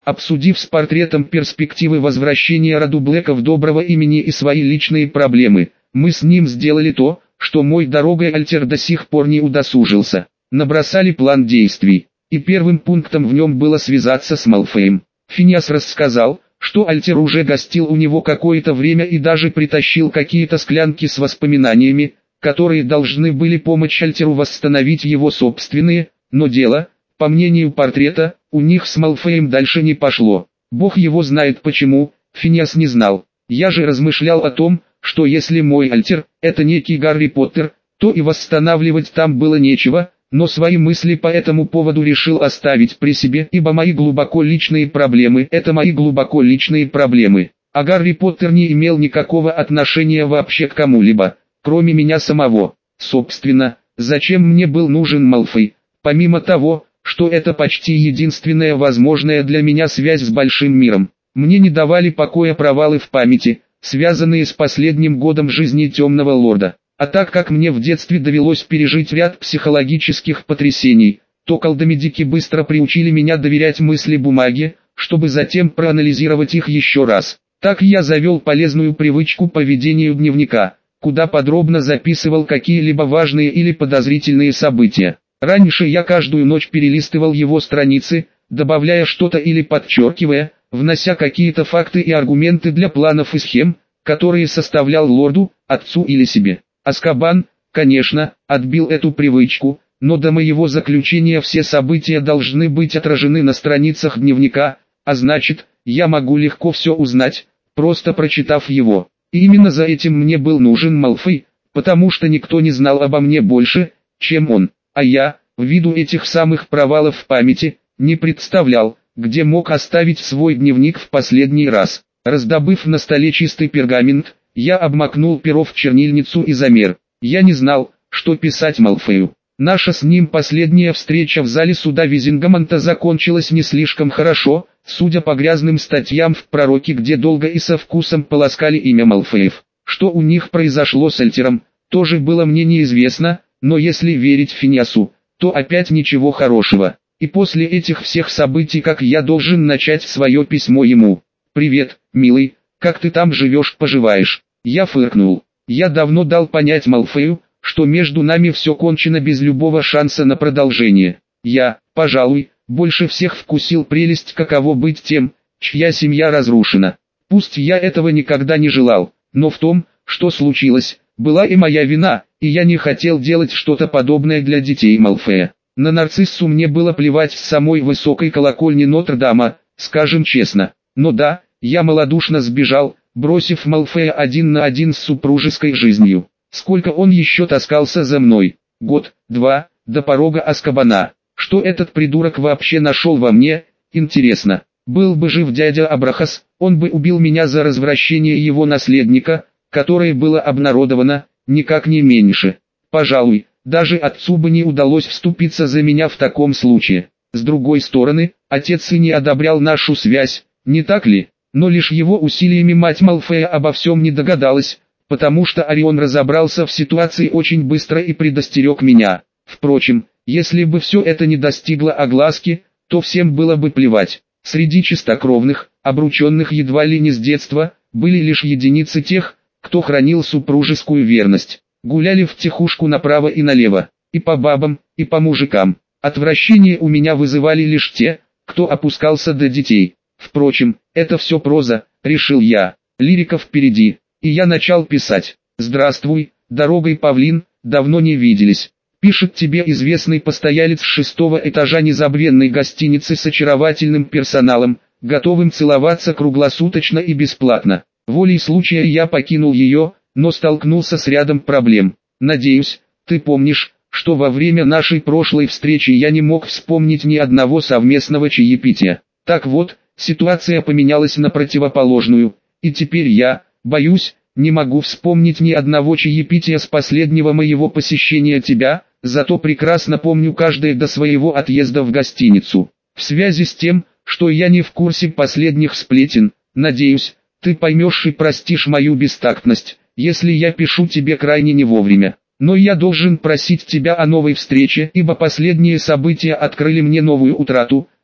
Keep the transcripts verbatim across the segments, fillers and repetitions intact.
Обсудив с портретом перспективы возвращения роду Блэков доброго имени и свои личные проблемы, мы с ним сделали то, что мой дорогой Альтер до сих пор не удосужился. Набросали план действий, и первым пунктом в нем было связаться с Малфоем. Финиас рассказал, что Альтер уже гостил у него какое-то время и даже притащил какие-то склянки с воспоминаниями, которые должны были помочь Альтеру восстановить его собственные, но дело, по мнению портрета, у них с Малфоем дальше не пошло. Бог его знает почему, Финиас не знал. Я же размышлял о том, что если мой Альтер – это некий Гарри Поттер, то и восстанавливать там было нечего, но свои мысли по этому поводу решил оставить при себе, ибо мои глубоко личные проблемы – это мои глубоко личные проблемы. А Гарри Поттер не имел никакого отношения вообще к кому-либо, кроме меня самого. Собственно, зачем мне был нужен Малфой, помимо того, что это почти единственная возможная для меня связь с большим миром. Мне не давали покоя провалы в памяти, связанные с последним годом жизни Темного Лорда. А так как мне в детстве довелось пережить ряд психологических потрясений, то колдомедики быстро приучили меня доверять мысли бумаге, чтобы затем проанализировать их еще раз. Так я завел полезную привычку по ведению дневника, куда подробно записывал какие-либо важные или подозрительные события. Раньше я каждую ночь перелистывал его страницы, добавляя что-то или подчеркивая, внося какие-то факты и аргументы для планов и схем, которые составлял лорду, отцу или себе. Азкабан, конечно, отбил эту привычку, но до моего заключения все события должны быть отражены на страницах дневника, а значит, я могу легко все узнать, просто прочитав его. И именно за этим мне был нужен Малфой, потому что никто не знал обо мне больше, чем он. А я, ввиду этих самых провалов в памяти, не представлял, где мог оставить свой дневник в последний раз. Раздобыв на столе чистый пергамент, я обмакнул перо в чернильницу и замер. Я не знал, что писать Малфою. Наша с ним последняя встреча в зале суда Визингамонта закончилась не слишком хорошо, судя по грязным статьям в Пророке, где долго и со вкусом полоскали имя Малфоев. Что у них произошло с Альтером, тоже было мне неизвестно, но если верить Финиасу, то опять ничего хорошего. И после этих всех событий как я должен начать свое письмо ему. «Привет, милый, как ты там живешь-поживаешь?» Я фыркнул. Я давно дал понять Малфою, что между нами все кончено без любого шанса на продолжение. Я, пожалуй, больше всех вкусил прелесть каково быть тем, чья семья разрушена. Пусть я этого никогда не желал, но в том, что случилось, была и моя вина, и я не хотел делать что-то подобное для детей Малфоя. На нарциссу мне было плевать с самой высокой колокольни Нотр-Дама, скажем честно. Но да, я малодушно сбежал, бросив Малфоя один на один с супружеской жизнью. Сколько он еще таскался за мной? Год, два, до порога Азкабана. Что этот придурок вообще нашел во мне, интересно. Был бы жив дядя Абрахас, он бы убил меня за развращение его наследника, которое было обнародовано, никак не меньше. Пожалуй, даже отцу бы не удалось вступиться за меня в таком случае. С другой стороны, отец и не одобрял нашу связь, не так ли? Но лишь его усилиями мать Малфоя обо всем не догадалась, потому что Орион разобрался в ситуации очень быстро и предостерег меня. Впрочем, если бы все это не достигло огласки, то всем было бы плевать. Среди чистокровных, обрученных едва ли не с детства, были лишь единицы тех, кто хранил супружескую верность. Гуляли втихушку направо и налево, и по бабам, и по мужикам. Отвращение у меня вызывали лишь те, кто опускался до детей. Впрочем, это все проза, решил я, лирика впереди, и я начал писать. «Здравствуй, дорогой павлин, давно не виделись. Пишет тебе известный постоялец шестого этажа незабвенной гостиницы с очаровательным персоналом, готовым целоваться круглосуточно и бесплатно. Волей случая я покинул ее, но столкнулся с рядом проблем. Надеюсь, ты помнишь, что во время нашей прошлой встречи я не мог вспомнить ни одного совместного чаепития. Так вот, ситуация поменялась на противоположную, и теперь я, боюсь, не могу вспомнить ни одного чаепития с последнего моего посещения тебя, зато прекрасно помню каждое до своего отъезда в гостиницу. В связи с тем, что я не в курсе последних сплетен, надеюсь, ты поймешь и простишь мою бестактность, если я пишу тебе крайне не вовремя. Но я должен просить тебя о новой встрече, ибо последние события открыли мне новую утрату,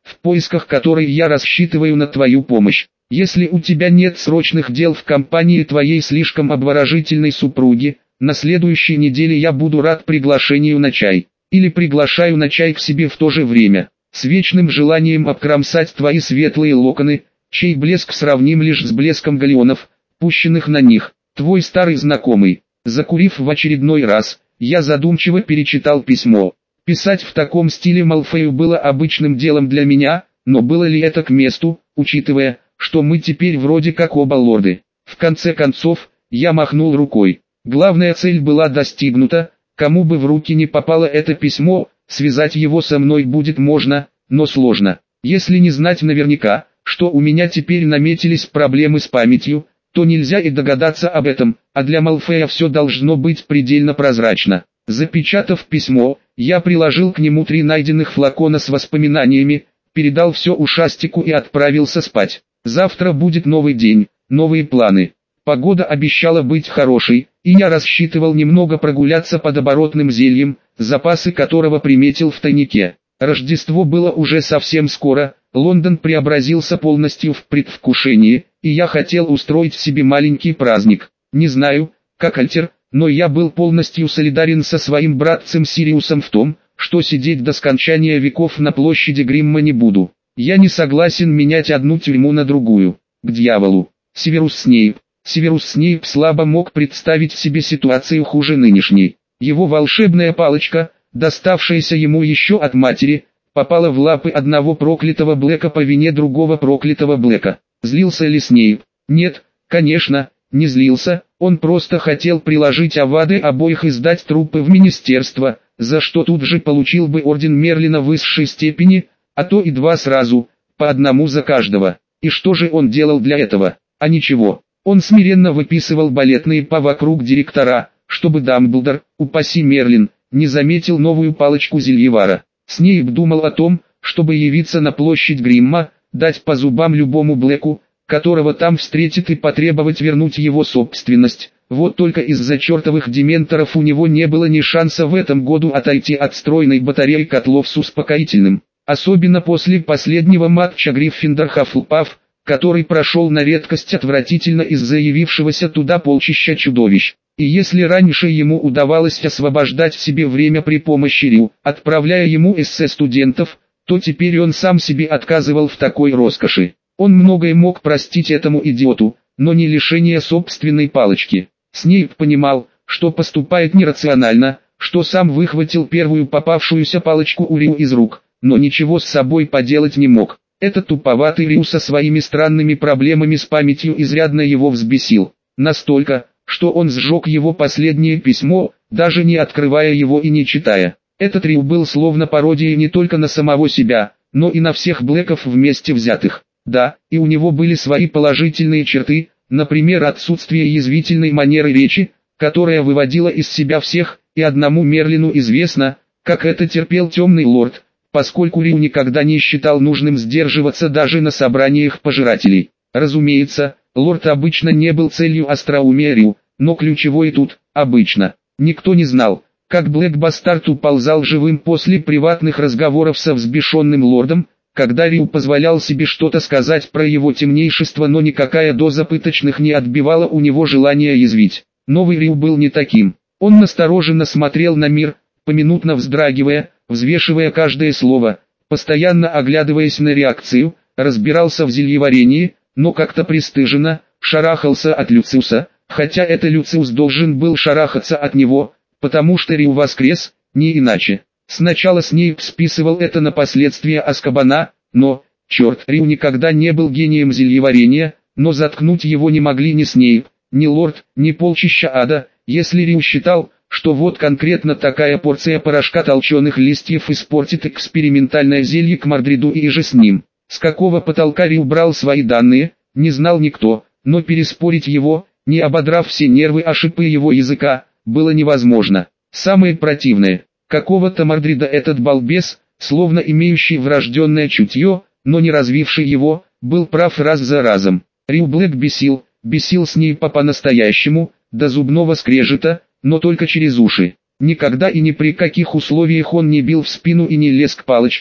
в поисках которой я рассчитываю на твою помощь. Если у тебя нет срочных дел в компании твоей слишком обворожительной супруги, на следующей неделе я буду рад приглашению на чай. Или приглашаю на чай к себе в то же время, с вечным желанием обкромсать твои светлые локоны, чей блеск сравним лишь с блеском галеонов, пущенных на них. Твой старый знакомый. Закурив в очередной раз, я задумчиво перечитал письмо. Писать в таком стиле Малфою было обычным делом для меня, но было ли это к месту, учитывая, что мы теперь вроде как оба лорды. В конце концов, я махнул рукой. Главная цель была достигнута, кому бы в руки не попало это письмо, связать его со мной будет можно, но сложно. Если не знать наверняка, что у меня теперь наметились проблемы с памятью, то нельзя и догадаться об этом, а для Малфоя все должно быть предельно прозрачно. Запечатав письмо, я приложил к нему три найденных флакона с воспоминаниями, передал все ушастику и отправился спать. Завтра будет новый день, новые планы. Погода обещала быть хорошей, и я рассчитывал немного прогуляться под оборотным зельем, запасы которого приметил в тайнике. Рождество было уже совсем скоро, Лондон преобразился полностью в предвкушении, и я хотел устроить себе маленький праздник. Не знаю, как Альтер, но я был полностью солидарен со своим братцем Сириусом в том, что сидеть до скончания веков на площади Гримма не буду. Я не согласен менять одну тюрьму на другую. К дьяволу. Северус Снейп. Северус Снейп слабо мог представить себе ситуацию хуже нынешней. Его волшебная палочка, доставшаяся ему еще от матери, попала в лапы одного проклятого Блэка по вине другого проклятого Блэка. Злился ли Снейп? Нет, конечно, не злился, он просто хотел приложить Авады обоих и сдать трупы в министерство, за что тут же получил бы орден Мерлина высшей степени, а то и два сразу, по одному за каждого. И что же он делал для этого? А ничего. Он смиренно выписывал балетные па вокруг директора, чтобы Дамблдор, упаси Мерлин, не заметил новую палочку Зельевара. Снейп думал о том, чтобы явиться на площадь Гримма, дать по зубам любому Блэку, которого там встретит, и потребовать вернуть его собственность. Вот только из-за чертовых дементоров у него не было ни шанса в этом году отойти от стройной батареи котлов с успокоительным. Особенно после последнего матча Гриффиндор-Хаффлпафф, который прошел на редкость отвратительно из-за явившегося туда полчища чудовищ. И если раньше ему удавалось освобождать себе время при помощи Рю, отправляя ему эссе студентов, то теперь он сам себе отказывал в такой роскоши. Он многое мог простить этому идиоту, но не лишение собственной палочки. Снейп понимал, что поступает нерационально, что сам выхватил первую попавшуюся палочку у Рю из рук, но ничего с собой поделать не мог. Этот туповатый Рю со своими странными проблемами с памятью изрядно его взбесил. Настолько, что он сжег его последнее письмо, даже не открывая его и не читая. Этот Рю был словно пародией не только на самого себя, но и на всех Блэков вместе взятых. Да, и у него были свои положительные черты, например, отсутствие язвительной манеры речи, которая выводила из себя всех, и одному Мерлину известно, как это терпел Темный Лорд, поскольку Рю никогда не считал нужным сдерживаться даже на собраниях пожирателей. Разумеется, Лорд обычно не был целью остроумия Рю, но ключевой тут, обычно. Никто не знал, как Блэк Бастард уползал живым после приватных разговоров со взбешенным Лордом, когда Рю позволял себе что-то сказать про его темнейшество, но никакая доза пыточных не отбивала у него желания язвить. Новый Рю был не таким. Он настороженно смотрел на мир, поминутно вздрагивая, взвешивая каждое слово, постоянно оглядываясь на реакцию, разбирался в зельеварении, но как-то пристыженно, шарахался от Люциуса, хотя это Люциус должен был шарахаться от него, потому что Рю воскрес, не иначе. Сначала Снейп списывал это на последствия Азкабана, но, черт, Рю никогда не был гением зельеварения, но заткнуть его не могли ни Снейп, ни Лорд, ни полчища ада, если Рю считал, что вот конкретно такая порция порошка толченых листьев испортит экспериментальное зелье к Мордриду и же с ним. С какого потолка Рю брал свои данные, не знал никто, но переспорить его, не ободрав все нервы о шипы его языка, было невозможно. Самое противное, какого-то Мордрида этот балбес, словно имеющий врожденное чутье, но не развивший его, был прав раз за разом. Рю Блэк бесил, бесил Снейпа по-настоящему, до зубного скрежета, но только через уши. Никогда и ни при каких условиях он не бил в спину и не лез к палочке,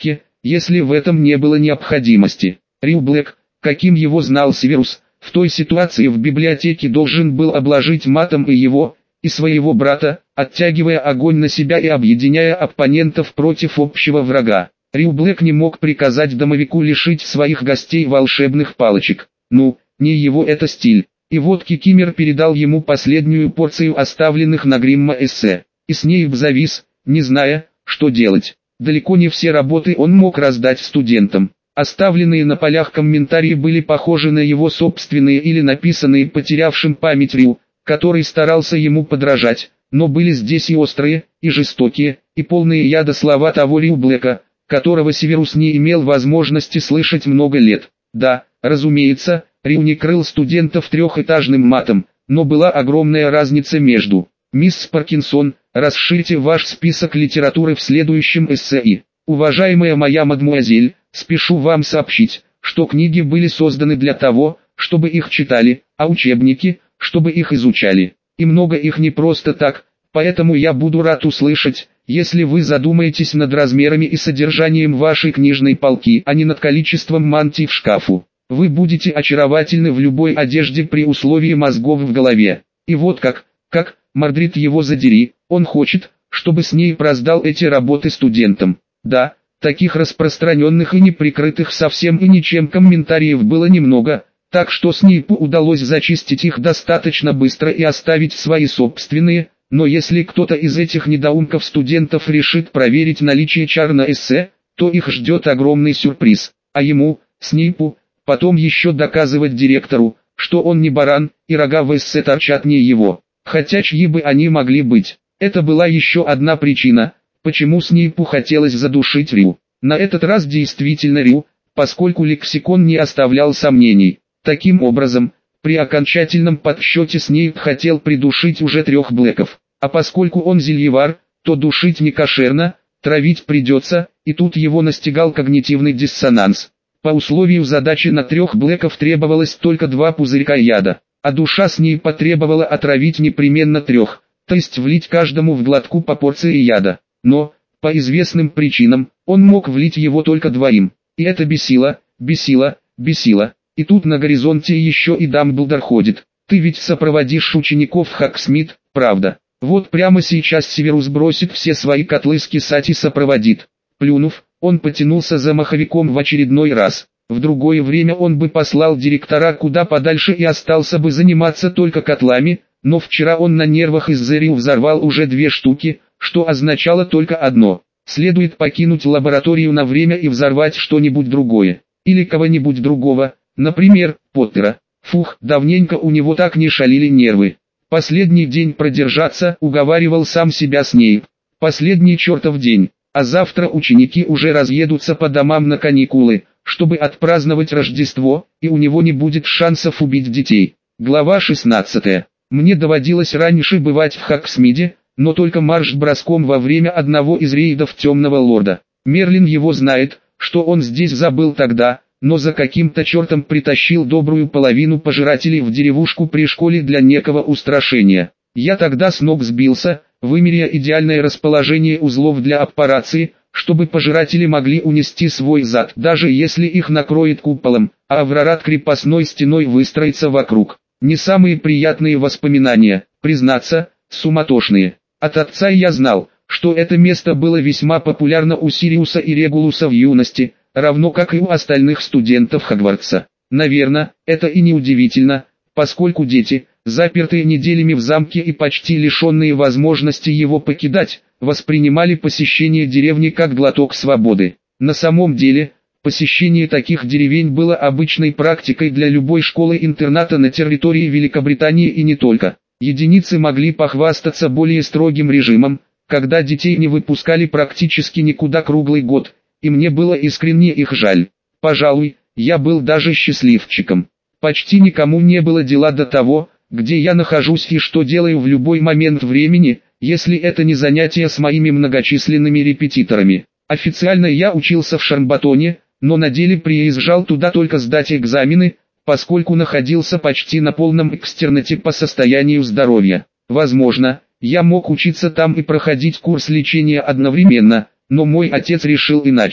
если в этом не было необходимости. Рю Блэк, каким его знал Северус, в той ситуации в библиотеке должен был обложить матом и его, и своего брата, оттягивая огонь на себя и объединяя оппонентов против общего врага. Рю Блэк не мог приказать домовику лишить своих гостей волшебных палочек. Ну, не его это стиль. И вот Кикимер передал ему последнюю порцию оставленных на Гримма эссе. И Снейп завис, не зная, что делать. Далеко не все работы он мог раздать студентам. Оставленные на полях комментарии были похожи на его собственные или написанные потерявшим память Рю, который старался ему подражать, но были здесь и острые, и жестокие, и полные яда слова того Рю Блэка, которого Северус не имел возможности слышать много лет. Да, разумеется, Рю не крыл студентов трехэтажным матом, но была огромная разница между. Мисс Паркинсон, расширьте ваш список литературы в следующем эссе и, уважаемая моя мадмуазель, спешу вам сообщить, что книги были созданы для того, чтобы их читали, а учебники, чтобы их изучали. И много их не просто так, поэтому я буду рад услышать, если вы задумаетесь над размерами и содержанием вашей книжной полки, а не над количеством мантий в шкафу. Вы будете очаровательны в любой одежде при условии мозгов в голове. И вот как, как, Мордрид его задери, он хочет, чтобы Снейп раздал эти работы студентам. Да, таких распространенных и неприкрытых совсем и ничем комментариев было немного, так что Снейпу удалось зачистить их достаточно быстро и оставить свои собственные, но если кто-то из этих недоумков студентов решит проверить наличие чар на эссе, то их ждет огромный сюрприз, а ему, Снейпу, потом еще доказывать директору, что он не баран, и рога в эссе торчат не его, хотя чьи бы они могли быть. Это была еще одна причина, почему Снейпу хотелось задушить Рю. На этот раз действительно Рю, поскольку лексикон не оставлял сомнений. Таким образом, при окончательном подсчете Снейп хотел придушить уже трех Блэков, а поскольку он зельевар, то душить не кошерно, травить придется, и тут его настигал когнитивный диссонанс. По условию задачи на трех Блэков требовалось только два пузырька яда, а душа Снейпа требовала отравить непременно трех, то есть влить каждому в глотку по порции яда. Но, по известным причинам, он мог влить его только двоим, и это бесило, бесило, бесило. И тут на горизонте еще и Дамблдор ходит. Ты ведь сопроводишь учеников в Хогсмит, правда? Вот прямо сейчас Северус бросит все свои котлы скисать и сопроводит. Плюнув, он потянулся за маховиком в очередной раз. В другое время он бы послал директора куда подальше и остался бы заниматься только котлами, но вчера он на нервах из-за Рю взорвал уже две штуки, что означало только одно. Следует покинуть лабораторию на время и взорвать что-нибудь другое. Или кого-нибудь другого, например, Поттера. Фух, давненько у него так не шалили нервы. Последний день продержаться, уговаривал сам себя Снейп. Последний чертов день, а завтра ученики уже разъедутся по домам на каникулы, чтобы отпраздновать Рождество, и у него не будет шансов убить детей. Глава шестнадцатая. Мне доводилось раньше бывать в Хогсмиде, но только марш-броском во время одного из рейдов Темного Лорда. Мерлин его знает, что он здесь забыл тогда, но за каким-то чертом притащил добрую половину пожирателей в деревушку при школе для некого устрашения. Я тогда с ног сбился, вымеряя идеальное расположение узлов для операции, чтобы пожиратели могли унести свой зад, даже если их накроет куполом, а Аврорат крепостной стеной выстроится вокруг. Не самые приятные воспоминания, признаться, суматошные. От отца я знал, что это место было весьма популярно у Сириуса и Регулуса в юности, равно как и у остальных студентов Хогвартса. Наверное, это и не удивительно, поскольку дети, запертые неделями в замке и почти лишенные возможности его покидать, воспринимали посещение деревни как глоток свободы. На самом деле, посещение таких деревень было обычной практикой для любой школы-интерната на территории Великобритании и не только. Единицы могли похвастаться более строгим режимом, когда детей не выпускали практически никуда круглый год, и мне было искренне их жаль. Пожалуй, я был даже счастливчиком. Почти никому не было дела до того, где я нахожусь и что делаю в любой момент времени, если это не занятия с моими многочисленными репетиторами. Официально я учился в Шарбатоне, но на деле приезжал туда только сдать экзамены, поскольку находился почти на полном экстернате по состоянию здоровья. Возможно, я мог учиться там и проходить курс лечения одновременно, но мой отец решил иначе.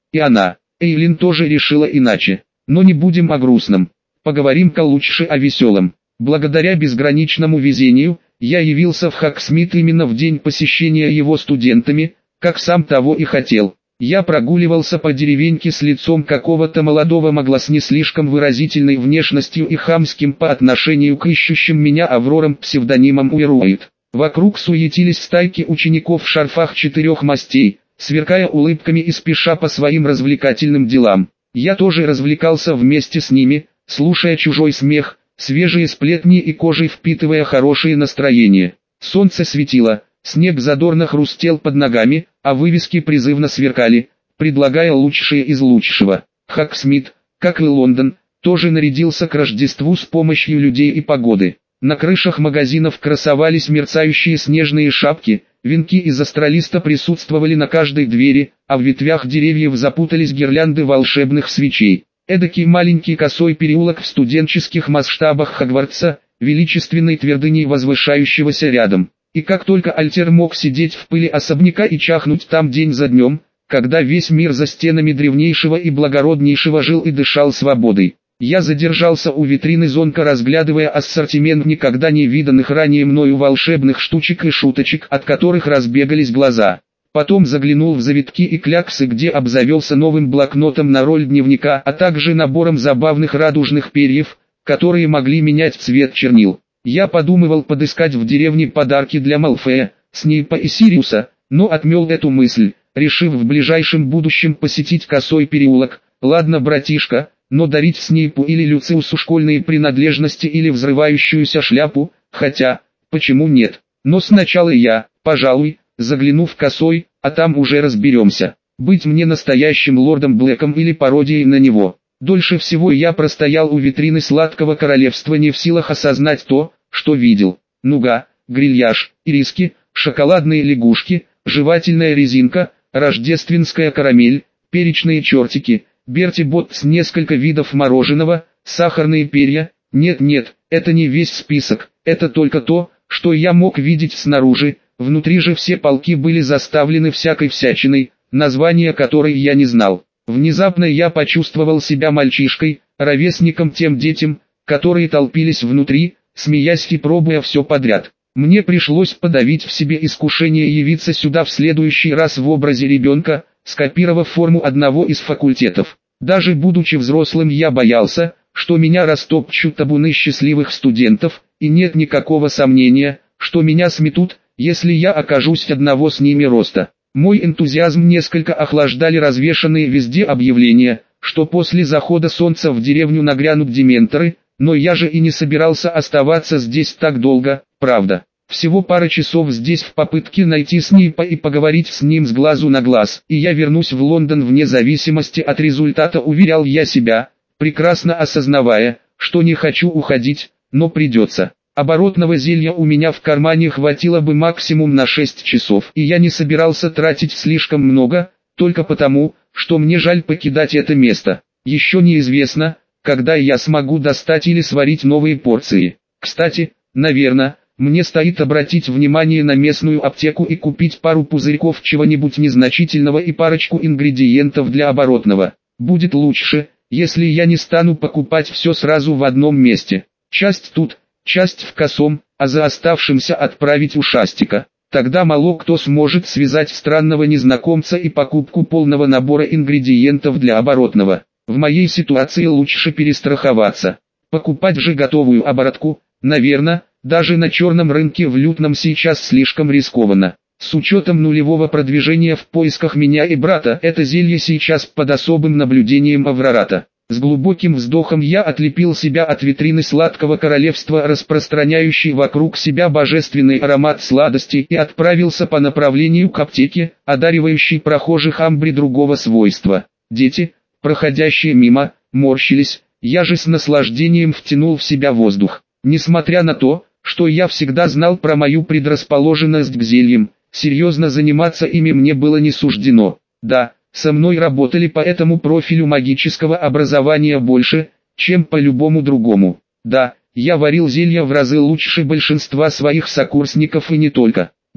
И она, Эйлин, тоже решила иначе. Но не будем о грустном. Поговорим-ка лучше о веселом. Благодаря безграничному везению, я явился в Хоксмит именно в день посещения его студентами, как сам того и хотел. Я прогуливался по деревеньке с лицом какого-то молодого могла с не слишком выразительной внешностью и хамским по отношению к ищущим меня Аврорам псевдонимом Уэруэйт. Вокруг суетились стайки учеников в шарфах четырех мастей, сверкая улыбками и спеша по своим развлекательным делам. Я тоже развлекался вместе с ними, слушая чужой смех, свежие сплетни и кожей впитывая хорошее настроение. Солнце светило, снег задорно хрустел под ногами, а вывески призывно сверкали, предлагая лучшее из лучшего. Хоксмит, как и Лондон, тоже нарядился к Рождеству с помощью людей и погоды. На крышах магазинов красовались мерцающие снежные шапки, венки из астролиста присутствовали на каждой двери, а в ветвях деревьев запутались гирлянды волшебных свечей. Эдакий маленький косой переулок в студенческих масштабах Хогвартса, величественной твердыней возвышающегося рядом. И как только Альтер мог сидеть в пыли особняка и чахнуть там день за днем, когда весь мир за стенами древнейшего и благороднейшего жил и дышал свободой. Я задержался у витрины зонка, разглядывая ассортимент никогда не виданных ранее мною волшебных штучек и шуточек, от которых разбегались глаза. Потом заглянул в завитки и кляксы, где обзавелся новым блокнотом на роль дневника, а также набором забавных радужных перьев, которые могли менять цвет чернил. Я подумывал подыскать в деревне подарки для Малфоя, Снейпа и Сириуса, но отмел эту мысль, решив в ближайшем будущем посетить косой переулок. Ладно, братишка, но дарить Снейпу или Люциусу школьные принадлежности или взрывающуюся шляпу, хотя, почему нет? Но сначала я, пожалуй, загляну в косой, а там уже разберемся. Быть мне настоящим лордом Блэком или пародией на него. Дольше всего я простоял у витрины сладкого королевства, не в силах осознать то, что видел. Нуга, грильяж, ириски, шоколадные лягушки, жевательная резинка, рождественская карамель, перечные чертики, Берти Боттс, несколько видов мороженого, сахарные перья. Нет-нет, это не весь список, это только то, что я мог видеть снаружи. Внутри же все полки были заставлены всякой всячиной, названия которой я не знал. Внезапно я почувствовал себя мальчишкой, ровесником тем детям, которые толпились внутри, смеясь и пробуя все подряд. Мне пришлось подавить в себе искушение явиться сюда в следующий раз в образе ребенка, скопировав форму одного из факультетов. Даже будучи взрослым, я боялся, что меня растопчут табуны счастливых студентов, и нет никакого сомнения, что меня сметут, если я окажусь одного с ними роста. Мой энтузиазм несколько охлаждали развешанные везде объявления, что после захода солнца в деревню нагрянут дементоры, но я же и не собирался оставаться здесь так долго, правда. Всего пара часов здесь в попытке найти Снейпа и поговорить с ним с глазу на глаз, и я вернусь в Лондон вне зависимости от результата, уверял я себя, прекрасно осознавая, что не хочу уходить, но придется. Оборотного зелья у меня в кармане хватило бы максимум на шесть часов, и я не собирался тратить слишком много, только потому, что мне жаль покидать это место. Еще неизвестно, когда я смогу достать или сварить новые порции. Кстати, наверное, мне стоит обратить внимание на местную аптеку и купить пару пузырьков чего-нибудь незначительного и парочку ингредиентов для оборотного. Будет лучше, если я не стану покупать все сразу в одном месте. Часть тут, часть в косом, а за оставшимся отправить ушастика. Тогда мало кто сможет связать странного незнакомца и покупку полного набора ингредиентов для оборотного. В моей ситуации лучше перестраховаться. Покупать же готовую оборотку, наверное, даже на черном рынке в Лютном сейчас слишком рискованно. С учетом нулевого продвижения в поисках меня и брата, это зелье сейчас под особым наблюдением Аврората. С глубоким вздохом я отлепил себя от витрины сладкого королевства, распространяющей вокруг себя божественный аромат сладости, и отправился по направлению к аптеке, одаривающей прохожих амбре другого свойства. Дети, проходящие мимо, морщились, я же с наслаждением втянул в себя воздух. Несмотря на то, что я всегда знал про мою предрасположенность к зельям, серьезно заниматься ими мне было не суждено. Да, со мной работали по этому профилю магического образования больше, чем по любому другому. Да, я варил зелья в разы лучше большинства своих сокурсников и не только. Да,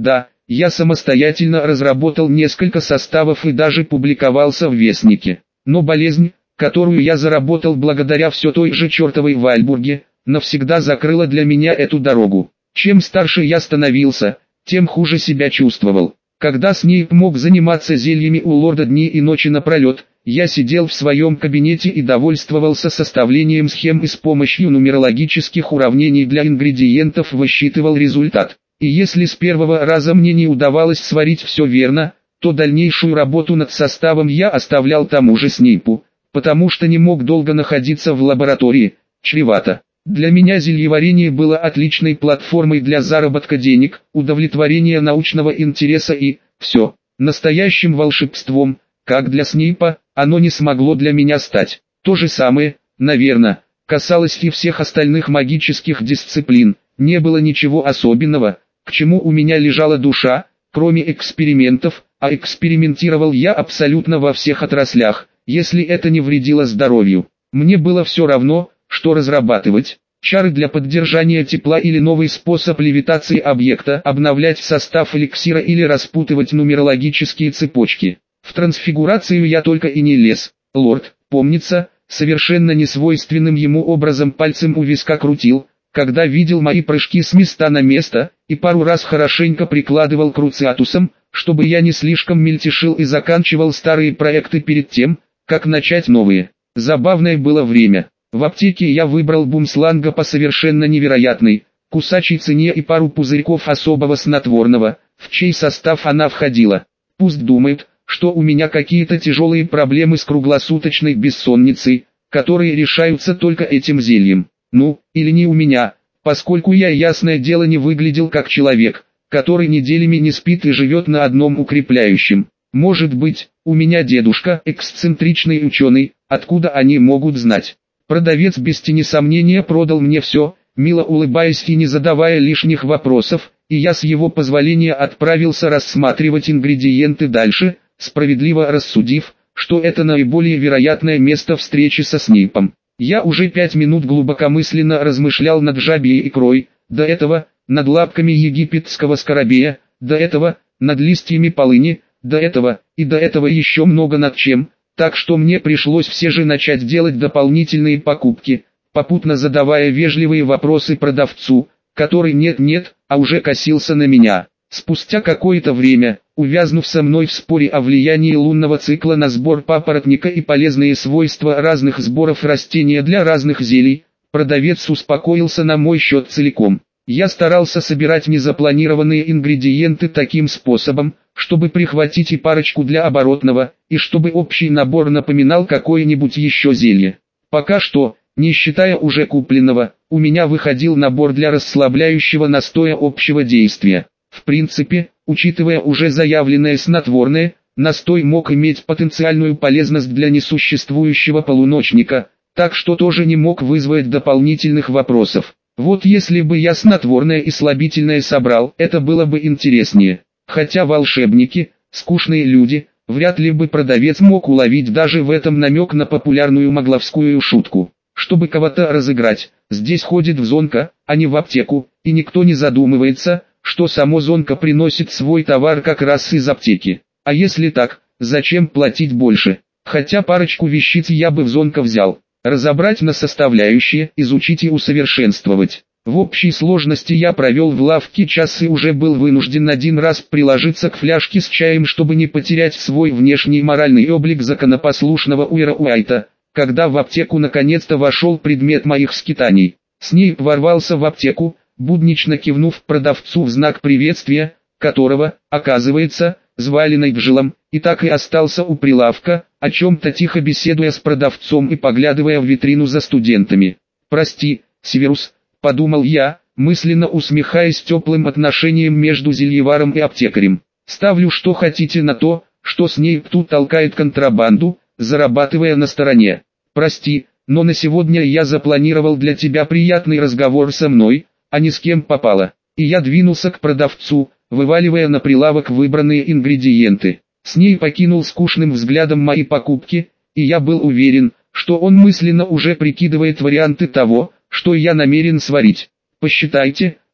я самостоятельно разработал несколько составов и даже публиковался в Вестнике. Но болезнь, которую я заработал благодаря все той же чертовой Вальбурге, навсегда закрыла для меня эту дорогу. Чем старше я становился, тем хуже себя чувствовал. Когда Снейп мог заниматься зельями у лорда дни и ночи напролет, я сидел в своем кабинете и довольствовался составлением схем и с помощью нумерологических уравнений для ингредиентов высчитывал результат. И если с первого раза мне не удавалось сварить все верно, то дальнейшую работу над составом я оставлял тому же Снейпу, потому что не мог долго находиться в лаборатории, чревато. Для меня зельеварение было отличной платформой для заработка денег, удовлетворения научного интереса и, все, настоящим волшебством, как для Снейпа, оно не смогло для меня стать. То же самое, наверное, касалось и всех остальных магических дисциплин. Не было ничего особенного, к чему у меня лежала душа, кроме экспериментов, а экспериментировал я абсолютно во всех отраслях, если это не вредило здоровью. Мне было все равно, что разрабатывать, чары для поддержания тепла или новый способ левитации объекта, обновлять состав эликсира или распутывать нумерологические цепочки. В трансфигурацию я только и не лез. Лорд, помнится, совершенно несвойственным ему образом пальцем у виска крутил, когда видел мои прыжки с места на место, и пару раз хорошенько прикладывал круциатусом, чтобы я не слишком мельтешил и заканчивал старые проекты перед тем, как начать новые. Забавное было время. В аптеке я выбрал бумсланга по совершенно невероятной, кусачей цене и пару пузырьков особого снотворного, в чей состав она входила. Пусть думает, что у меня какие-то тяжелые проблемы с круглосуточной бессонницей, которые решаются только этим зельем. Ну, или не у меня, поскольку я, ясное дело, не выглядел как человек, который неделями не спит и живет на одном укрепляющем. Может быть, у меня дедушка эксцентричный ученый, откуда они могут знать? Продавец без тени сомнения продал мне все, мило улыбаясь и не задавая лишних вопросов, и я с его позволения отправился рассматривать ингредиенты дальше, справедливо рассудив, что это наиболее вероятное место встречи со Снейпом. Я уже пять минут глубокомысленно размышлял над жабьей икрой, до этого, над лапками египетского скоробея, до этого, над листьями полыни, до этого, и до этого еще много над чем, так что мне пришлось все же начать делать дополнительные покупки, попутно задавая вежливые вопросы продавцу, который нет-нет, а уже косился на меня. Спустя какое-то время, увязнув со мной в споре о влиянии лунного цикла на сбор папоротника и полезные свойства разных сборов растения для разных зелий, продавец успокоился на мой счет целиком. Я старался собирать незапланированные ингредиенты таким способом, чтобы прихватить и парочку для оборотного, и чтобы общий набор напоминал какое-нибудь еще зелье. Пока что, не считая уже купленного, у меня выходил набор для расслабляющего настоя общего действия. В принципе, учитывая уже заявленное снотворное, настой мог иметь потенциальную полезность для несуществующего полуночника, так что тоже не мог вызвать дополнительных вопросов. Вот если бы я снотворное и слабительное собрал, это было бы интереснее. Хотя волшебники, скучные люди, вряд ли бы продавец мог уловить даже в этом намек на популярную магловскую шутку. Чтобы кого-то разыграть, здесь ходит в зонка, а не в аптеку, и никто не задумывается, что само зонка приносит свой товар как раз из аптеки. А если так, зачем платить больше? Хотя парочку вещиц я бы в зонка взял. Разобрать на составляющие, изучить и усовершенствовать. В общей сложности я провел в лавке час и уже был вынужден один раз приложиться к фляжке с чаем, чтобы не потерять свой внешний моральный облик законопослушного Уэра Уайта, когда в аптеку наконец-то вошел предмет моих скитаний. Снейп ворвался в аптеку, буднично кивнув продавцу в знак приветствия, которого, оказывается, звали Найджелом, и так и остался у прилавка, о чем-то тихо беседуя с продавцом и поглядывая в витрину за студентами. «Прости, Северус», — подумал я, мысленно усмехаясь теплым отношением между зельеваром и аптекарем. «Ставлю что хотите на то, что Снейп тут толкает контрабанду, зарабатывая на стороне. Прости, но на сегодня я запланировал для тебя приятный разговор со мной, а не с кем попало». И я двинулся к продавцу, вываливая на прилавок выбранные ингредиенты. Снейп покинул скучным взглядом мои покупки, и я был уверен, что он мысленно уже прикидывает варианты того, что я намерен сварить. «Посчитайте»,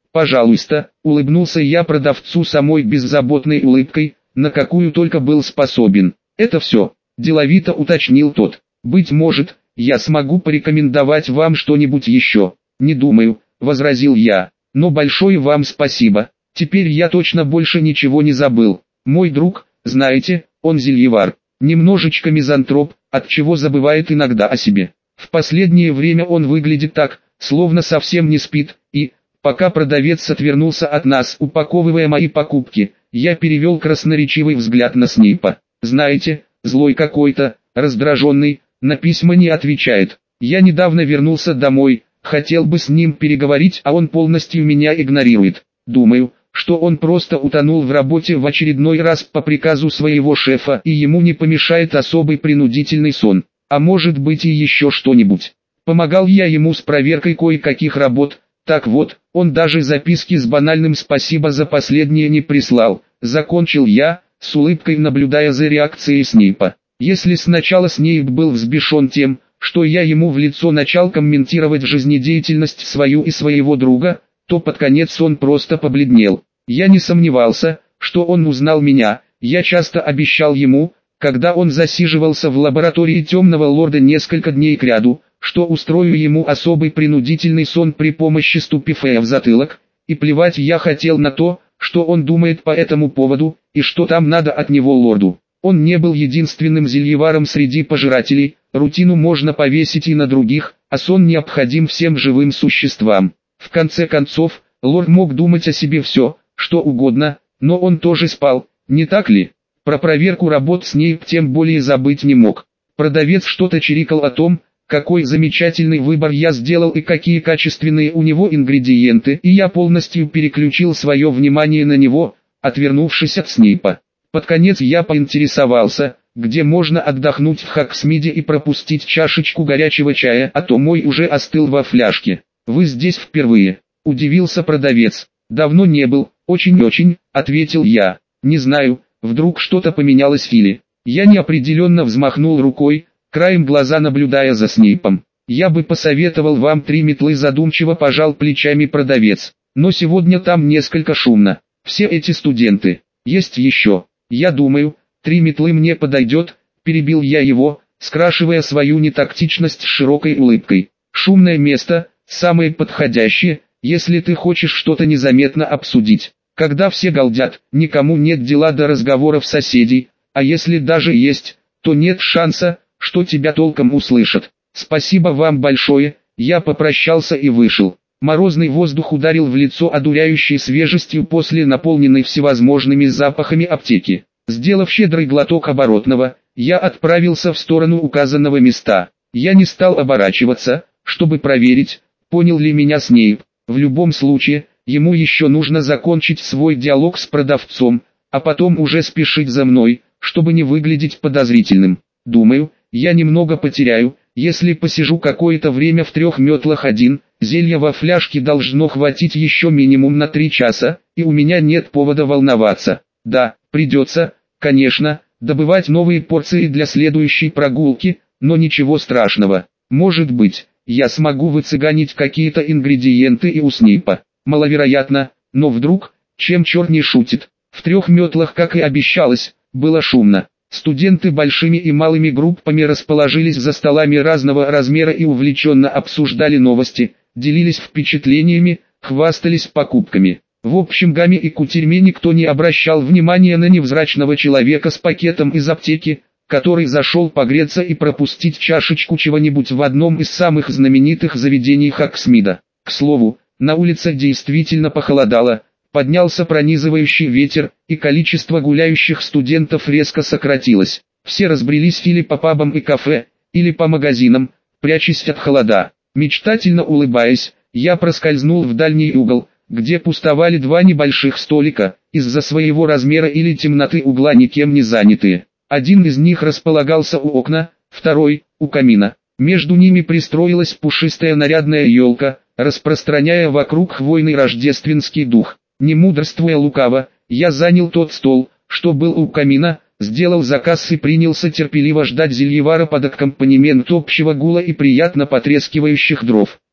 «Пожалуйста», — улыбнулся я продавцу самой беззаботной улыбкой, на какую только был способен. «Это все», — деловито уточнил тот. «Быть может, я смогу порекомендовать вам что-нибудь еще». «Не думаю», — возразил я, — «но большое вам спасибо. Теперь я точно больше ничего не забыл. Мой друг, знаете, он зельевар, немножечко мизантроп, отчего забывает иногда о себе. В последнее время он выглядит так, словно совсем не спит, и, пока продавец отвернулся от нас, упаковывая мои покупки, я перевел красноречивый взгляд на Снейпа. Знаете, злой какой-то, раздраженный, на письма не отвечает. Я недавно вернулся домой, хотел бы с ним переговорить, а он полностью меня игнорирует. Думаю, что он просто утонул в работе в очередной раз по приказу своего шефа, и ему не помешает особый принудительный сон. А может быть и еще что-нибудь. Помогал я ему с проверкой кое-каких работ. Так вот, он даже записки с банальным «спасибо за последнее» не прислал. Закончил я, с улыбкой наблюдая за реакцией Снейпа. Если сначала Снейп был взбешен тем, что я ему в лицо начал комментировать жизнедеятельность свою и своего друга, то под конец он просто побледнел. Я не сомневался, что он узнал меня. Я часто обещал ему, когда он засиживался в лаборатории Темного Лорда несколько дней кряду, что устрою ему особый принудительный сон при помощи ступифея в затылок, и плевать я хотел на то, что он думает по этому поводу, и что там надо от него лорду. Он не был единственным зельеваром среди пожирателей, рутину можно повесить и на других, а сон необходим всем живым существам. В конце концов, лорд мог думать о себе все, что угодно, но он тоже спал, не так ли? Про проверку работ Снейп тем более забыть не мог. Продавец что-то чирикал о том, какой замечательный выбор я сделал и какие качественные у него ингредиенты, и я полностью переключил свое внимание на него, отвернувшись от Снейпа. Под конец я поинтересовался, где можно отдохнуть в Хоксмиде и пропустить чашечку горячего чая, а то мой уже остыл во фляжке. «Вы здесь впервые?» – удивился продавец. «Давно не был, очень-очень», – ответил я. «Не знаю, вдруг что-то поменялось Фили». Я неопределенно взмахнул рукой, краем глаза наблюдая за Снейпом. «Я бы посоветовал вам три метлы», задумчиво пожал плечами продавец. «Но сегодня там несколько шумно. Все эти студенты. Есть еще. Я думаю, три метлы мне подойдет», перебил я его, скрашивая свою нетактичность с широкой улыбкой. «Шумное место, самое подходящее, если ты хочешь что-то незаметно обсудить. Когда все галдят, никому нет дела до разговоров соседей, а если даже есть, то нет шанса, что тебя толком услышат. Спасибо вам большое», я попрощался и вышел. Морозный воздух ударил в лицо одуряющей свежестью после наполненной всевозможными запахами аптеки. Сделав щедрый глоток оборотного, я отправился в сторону указанного места. Я не стал оборачиваться, чтобы проверить, понял ли меня Снейп. В любом случае, ему еще нужно закончить свой диалог с продавцом, а потом уже спешить за мной, чтобы не выглядеть подозрительным. Думаю, я немного потеряю, если посижу какое-то время в трех метлах один. Зелья во фляжке должно хватить еще минимум на три часа, и у меня нет повода волноваться. Да, придется, конечно, добывать новые порции для следующей прогулки, но ничего страшного. Может быть, я смогу выцыганить какие-то ингредиенты и у Снейпа. Маловероятно, но вдруг, чем черт не шутит. В трех метлах, как и обещалось, было шумно. Студенты большими и малыми группами расположились за столами разного размера и увлеченно обсуждали новости, делились впечатлениями, хвастались покупками. В общем гамме и кутерьме никто не обращал внимания на невзрачного человека с пакетом из аптеки, который зашел погреться и пропустить чашечку чего-нибудь в одном из самых знаменитых заведений Хоксмида. К слову, на улице действительно похолодало, поднялся пронизывающий ветер, и количество гуляющих студентов резко сократилось. Все разбрелись или по пабам и кафе, или по магазинам, прячась от холода. Мечтательно улыбаясь, я проскользнул в дальний угол, где пустовали два небольших столика, из-за своего размера или темноты угла никем не занятые. Один из них располагался у окна, второй – у камина. Между ними пристроилась пушистая нарядная елка, распространяя вокруг хвойный рождественский дух. Не мудрствуя лукаво, я занял тот стол, что был у камина, сделал заказ и принялся терпеливо ждать зельевара под аккомпанемент общего гула и приятно потрескивающих дров.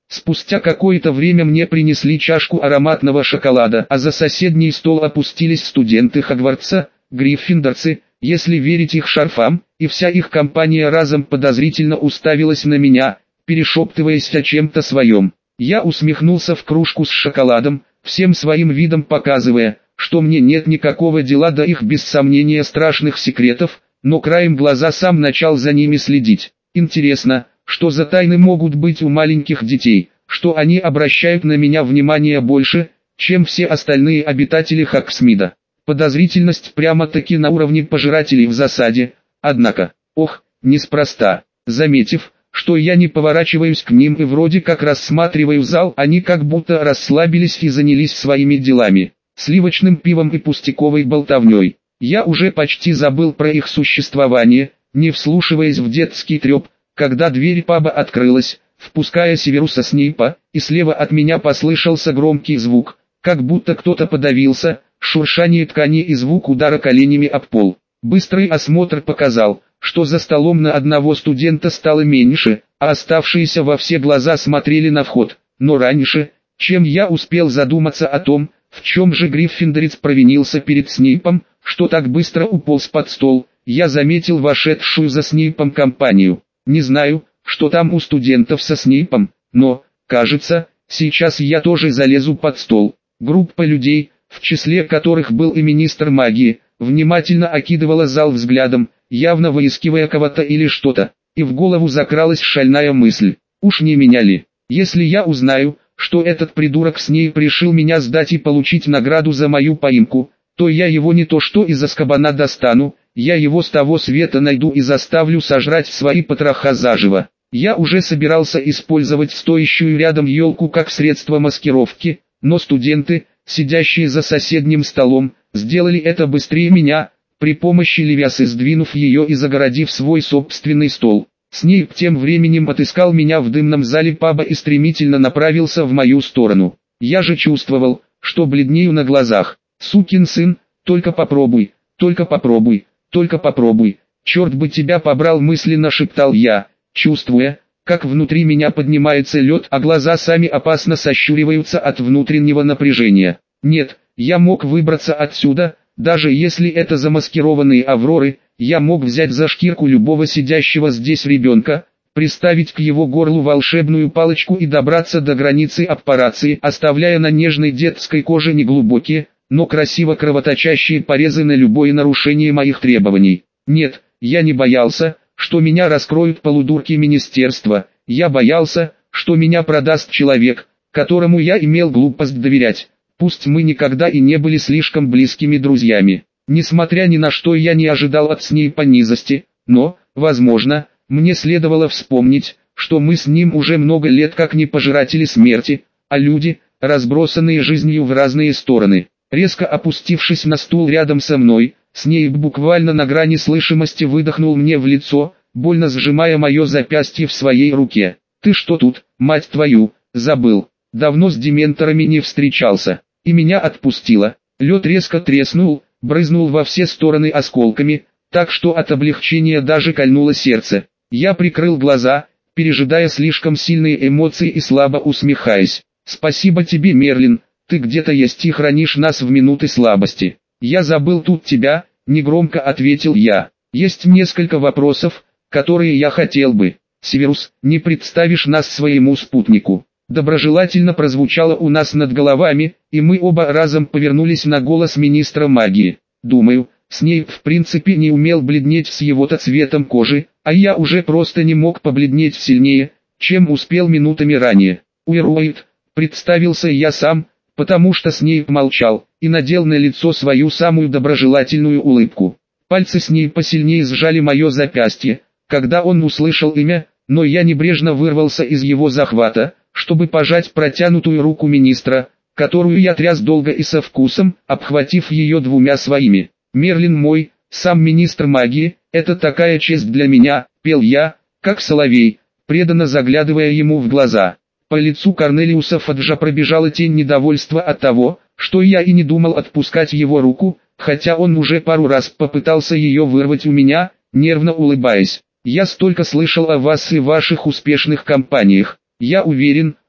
Спустя какое-то время мне принесли чашку ароматного шоколада, а за соседний стол опустились студенты Хогвартса, гриффиндорцы, если верить их шарфам, и вся их компания разом подозрительно уставилась на меня, перешептываясь о чем-то своем. Я усмехнулся в кружку с шоколадом, всем своим видом показывая, что мне нет никакого дела до их без сомнения страшных секретов, но краем глаза сам начал за ними следить. Интересно, что за тайны могут быть у маленьких детей, что они обращают на меня внимание больше, чем все остальные обитатели Хоксмида. Подозрительность прямо-таки на уровне пожирателей в засаде, однако, ох, неспроста. Заметив, что я не поворачиваюсь к ним и вроде как рассматриваю зал, они как будто расслабились и занялись своими делами, сливочным пивом и пустяковой болтовней. Я уже почти забыл про их существование, не вслушиваясь в детский треп, когда дверь паба открылась, впуская Северуса Снейпа, и слева от меня послышался громкий звук, как будто кто-то подавился, шуршание ткани и звук удара коленями об пол. Быстрый осмотр показал, что за столом на одного студента стало меньше, а оставшиеся во все глаза смотрели на вход, но раньше, чем я успел задуматься о том, в чем же гриффиндорец провинился перед Снейпом, что так быстро уполз под стол, я заметил вошедшую за Снейпом компанию. Не знаю, что там у студентов со Снейпом, но, кажется, сейчас я тоже залезу под стол. Группа людей, в числе которых был и министр магии, внимательно окидывала зал взглядом, явно выискивая кого-то или что-то, и в голову закралась шальная мысль: уж не меня ли? Если я узнаю, что этот придурок Снейп решил меня сдать и получить награду за мою поимку, то я его не то что из Азкабана достану, я его с того света найду и заставлю сожрать свои потроха заживо. Я уже собирался использовать стоящую рядом елку как средство маскировки, но студенты, сидящие за соседним столом, сделали это быстрее меня, при помощи левясы сдвинув ее и загородив свой собственный стол. Снейп тем временем отыскал меня в дымном зале паба и стремительно направился в мою сторону. Я же чувствовал, что бледнею на глазах. «Сукин сын, только попробуй, только попробуй, только попробуй, черт бы тебя побрал», мысленно шептал я, чувствуя, как внутри меня поднимается лед, а глаза сами опасно сощуриваются от внутреннего напряжения. Нет, я мог выбраться отсюда, даже если это замаскированные авроры, я мог взять за шкирку любого сидящего здесь ребенка, приставить к его горлу волшебную палочку и добраться до границы аппарации, оставляя на нежной детской коже неглубокие, но красиво кровоточащие порезы на любое нарушение моих требований. Нет, я не боялся, что меня раскроют полудурки министерства, я боялся, что меня продаст человек, которому я имел глупость доверять. Пусть мы никогда и не были слишком близкими друзьями. Несмотря ни на что, я не ожидал от Снейпа низости, но, возможно, мне следовало вспомнить, что мы с ним уже много лет как не пожиратели смерти, а люди, разбросанные жизнью в разные стороны. Резко опустившись на стул рядом со мной, Снейп буквально на грани слышимости выдохнул мне в лицо, больно сжимая мое запястье в своей руке. «Ты что тут, мать твою, забыл? Давно с дементорами не встречался». И меня отпустило. Лед резко треснул, брызнул во все стороны осколками, так что от облегчения даже кольнуло сердце. Я прикрыл глаза, пережидая слишком сильные эмоции и слабо усмехаясь. «Спасибо тебе, Мерлин, ты где-то есть и хранишь нас в минуты слабости». «Я забыл тут тебя», — негромко ответил я. «Есть несколько вопросов, которые я хотел бы. Северус, не представишь нас своему спутнику?» Доброжелательно прозвучало у нас над головами, и мы оба разом повернулись на голос министра магии. Думаю, Снейп в принципе не умел бледнеть с его-то цветом кожи, а я уже просто не мог побледнеть сильнее, чем успел минутами ранее. «Уэруэйт», представился я сам, потому что Снейп молчал, и надел на лицо свою самую доброжелательную улыбку. Пальцы Снейпа сильнее сжали мое запястье, когда он услышал имя, но я небрежно вырвался из его захвата, чтобы пожать протянутую руку министра, которую я тряс долго и со вкусом, обхватив ее двумя своими. «Мерлин мой, сам министр магии, это такая честь для меня», — пел я, как соловей, преданно заглядывая ему в глаза. По лицу Корнелиуса Фаджа пробежала тень недовольства от того, что я и не думал отпускать его руку, хотя он уже пару раз попытался ее вырвать у меня, нервно улыбаясь. «Я столько слышал о вас и ваших успешных кампаниях. Я уверен,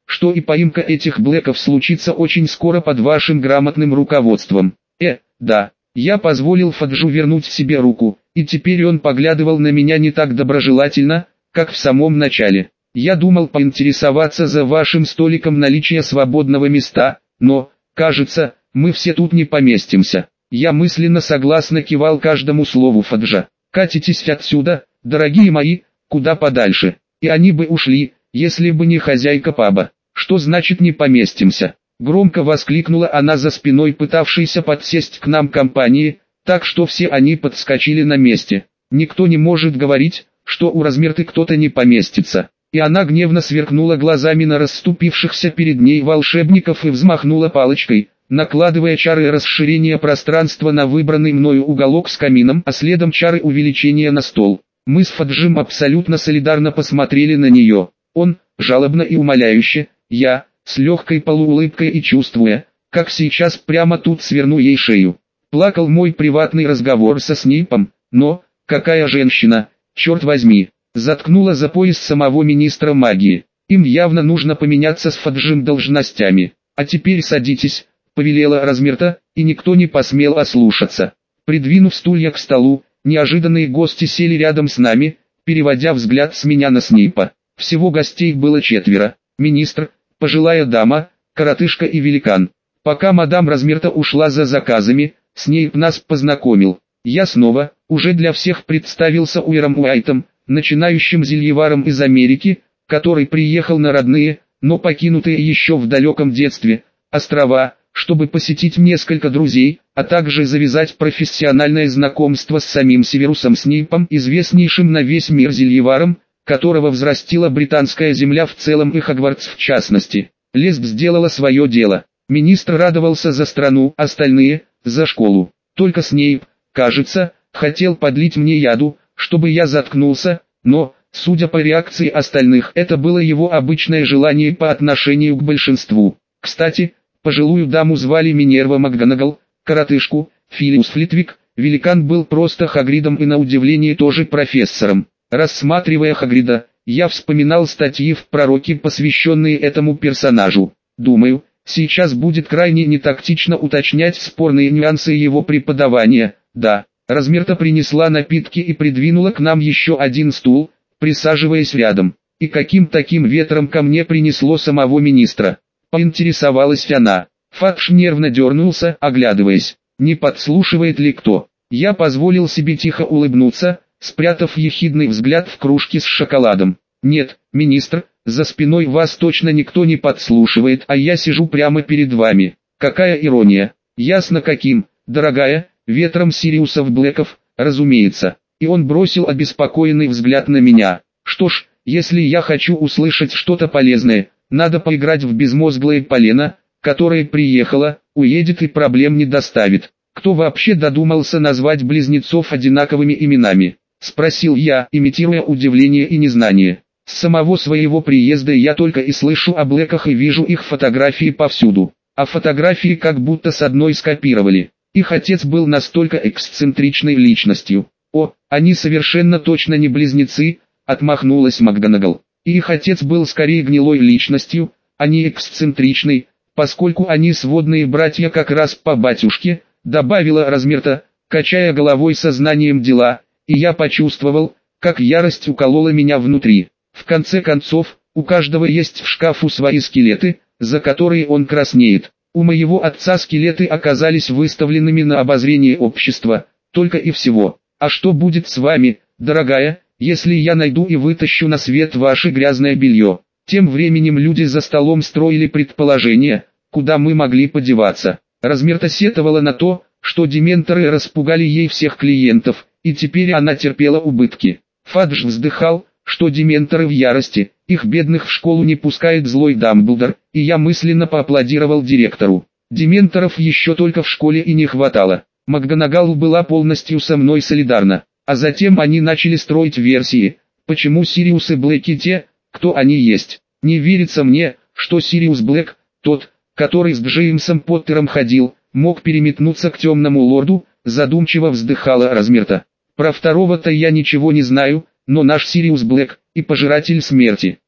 что и поимка этих Блэков случится очень скоро под вашим грамотным руководством. Э, да, я позволил Фаджу вернуть себе руку, и теперь он поглядывал на меня не так доброжелательно, как в самом начале. Я думал поинтересоваться за вашим столиком наличие свободного места, но, кажется, мы все тут не поместимся. Я мысленно согласно кивал каждому слову Фаджа. Катитесь отсюда, дорогие мои, куда подальше. И они бы ушли, если бы не хозяйка паба. Что значит не поместимся? Громко воскликнула она за спиной пытавшейся подсесть к нам компании, так что все они подскочили на месте. Никто не может говорить, что у Размерты кто-то не поместится. И она гневно сверкнула глазами на расступившихся перед ней волшебников и взмахнула палочкой, накладывая чары расширения пространства на выбранный мною уголок с камином, а следом чары увеличения на стол. Мы с Фаджим абсолютно солидарно посмотрели на нее. Он, жалобно и умоляюще, я, с легкой полуулыбкой и чувствуя, как сейчас прямо тут сверну ей шею. Плакал мой приватный разговор со Снейпом, но, какая женщина, черт возьми, заткнула за пояс самого министра магии. Им явно нужно поменяться с Фаджим должностями. А теперь садитесь, повелела Размерта, и никто не посмел ослушаться. Придвинув стулья к столу, неожиданные гости сели рядом с нами, переводя взгляд с меня на Снейпа. Всего гостей было четверо. Министр, пожилая дама, коротышка и великан. Пока мадам Размерта ушла за заказами, Снейп нас познакомил. Я снова, уже для всех представился Уэром Уайтом, начинающим зельеваром из Америки, который приехал на родные, но покинутые еще в далеком детстве, острова, чтобы посетить несколько друзей, а также завязать профессиональное знакомство с самим Северусом Снейпом, известнейшим на весь мир зельеваром, которого взрастила британская земля в целом и Хогвартс в частности. Лесб сделала свое дело. Министр радовался за страну, остальные – за школу. Только Снейп, кажется, хотел подлить мне яду, чтобы я заткнулся, но, судя по реакции остальных, это было его обычное желание по отношению к большинству. Кстати, пожилую даму звали Минерва МакГонагал, коротышку – Филиус Флитвик, великан был просто Хагридом и на удивление тоже профессором. Рассматривая Хагрида, я вспоминал статьи в «Пророке», посвященные этому персонажу. Думаю, сейчас будет крайне нетактично уточнять спорные нюансы его преподавания. Да, Размерта принесла напитки и придвинула к нам еще один стул, присаживаясь рядом. И каким таким ветром ко мне принесло самого министра? Поинтересовалась она. Фадж нервно дернулся, оглядываясь, не подслушивает ли кто. Я позволил себе тихо улыбнуться, спрятав ехидный взгляд в кружке с шоколадом. «Нет, министр, за спиной вас точно никто не подслушивает, а я сижу прямо перед вами. Какая ирония!» «Ясно каким, дорогая, ветром Сириусов Блэков, разумеется». И он бросил обеспокоенный взгляд на меня. «Что ж, если я хочу услышать что-то полезное, надо поиграть в безмозглое полено, которое приехало, уедет и проблем не доставит». «Кто вообще додумался назвать близнецов одинаковыми именами?» — спросил я, имитируя удивление и незнание. С самого своего приезда я только и слышу о Блэках и вижу их фотографии повсюду. А фотографии как будто с одной скопировали. Их отец был настолько эксцентричной личностью. «О, они совершенно точно не близнецы», — отмахнулась МакГонагал. «И их отец был скорее гнилой личностью, а не эксцентричной, поскольку они сводные братья как раз по батюшке», — добавила Размерта, качая головой сознанием дела, и я почувствовал, как ярость уколола меня внутри. В конце концов, у каждого есть в шкафу свои скелеты, за которые он краснеет. У моего отца скелеты оказались выставленными на обозрение общества, только и всего. А что будет с вами, дорогая, если я найду и вытащу на свет ваше грязное белье? Тем временем люди за столом строили предположения, куда мы могли подеваться. Размерта сетовала на то, что дементоры распугали ей всех клиентов, и теперь она терпела убытки. Фадж вздыхал, что дементоры в ярости, их бедных в школу не пускает злой Дамблдор, и я мысленно поаплодировал директору. Дементоров еще только в школе и не хватало. МакГонагал была полностью со мной солидарна, а затем они начали строить версии, почему Сириусы Блэки те, кто они есть. Не верится мне, что Сириус Блэк, тот, который с Джеймсом Поттером ходил, мог переметнуться к темному лорду, задумчиво вздыхала Размерта. Про второго-то я ничего не знаю, но наш Сириус Блэк и пожиратель смерти.